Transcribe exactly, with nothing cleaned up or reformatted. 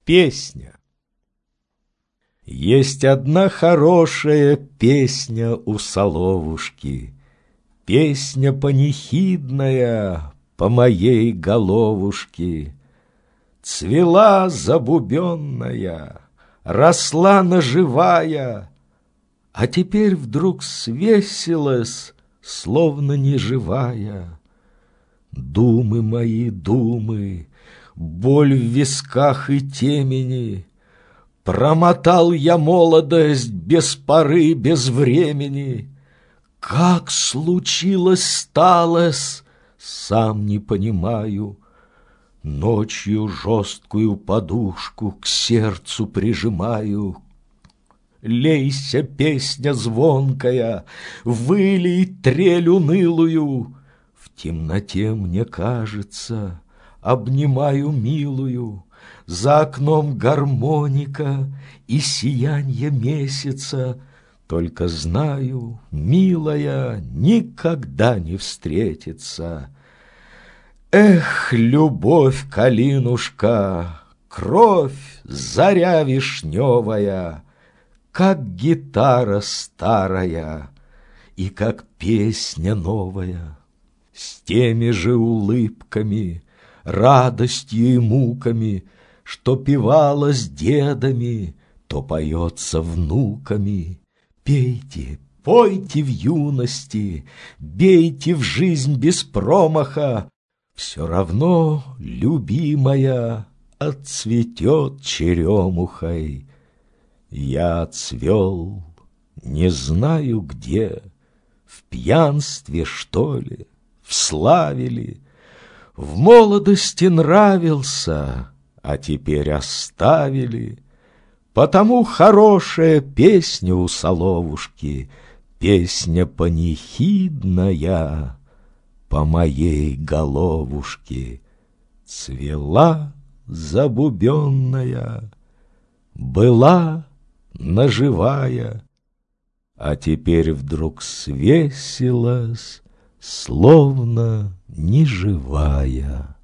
Песня. Есть одна хорошая песня у соловушки, песня панихидная по моей головушке. Цвела забубенная, росла наживая, а теперь вдруг свесилась, словно неживая. Думы мои, думы, боль в висках и темени, промотал я молодость без поры, без времени. Как случилось сталось, сам не понимаю. Ночью жесткую подушку к сердцу прижимаю. Лейся, песня звонкая, вылей трель унылую. В темноте мне кажется, обнимаю милую, за окном гармоника и сиянье месяца. Только знаю, милая никогда не встретится. Эх, любовь, калинушка, кровь, заря вишневая, как гитара старая и как песня новая. С теми же улыбками, радостью и муками, что певалось дедами, то поется внуками. Пейте, пойте в юности, бейте в жизнь без промаха, все равно, любимая, отцветет черемухой. Я отцвел, не знаю где, в пьянстве, что ли, в славе ли. В молодости нравился, а теперь оставили. Потому хорошая песня у соловушки, песня панихидная по моей головушке. Цвела забубенная, была наживая, а теперь вдруг свесилась, словно неживая.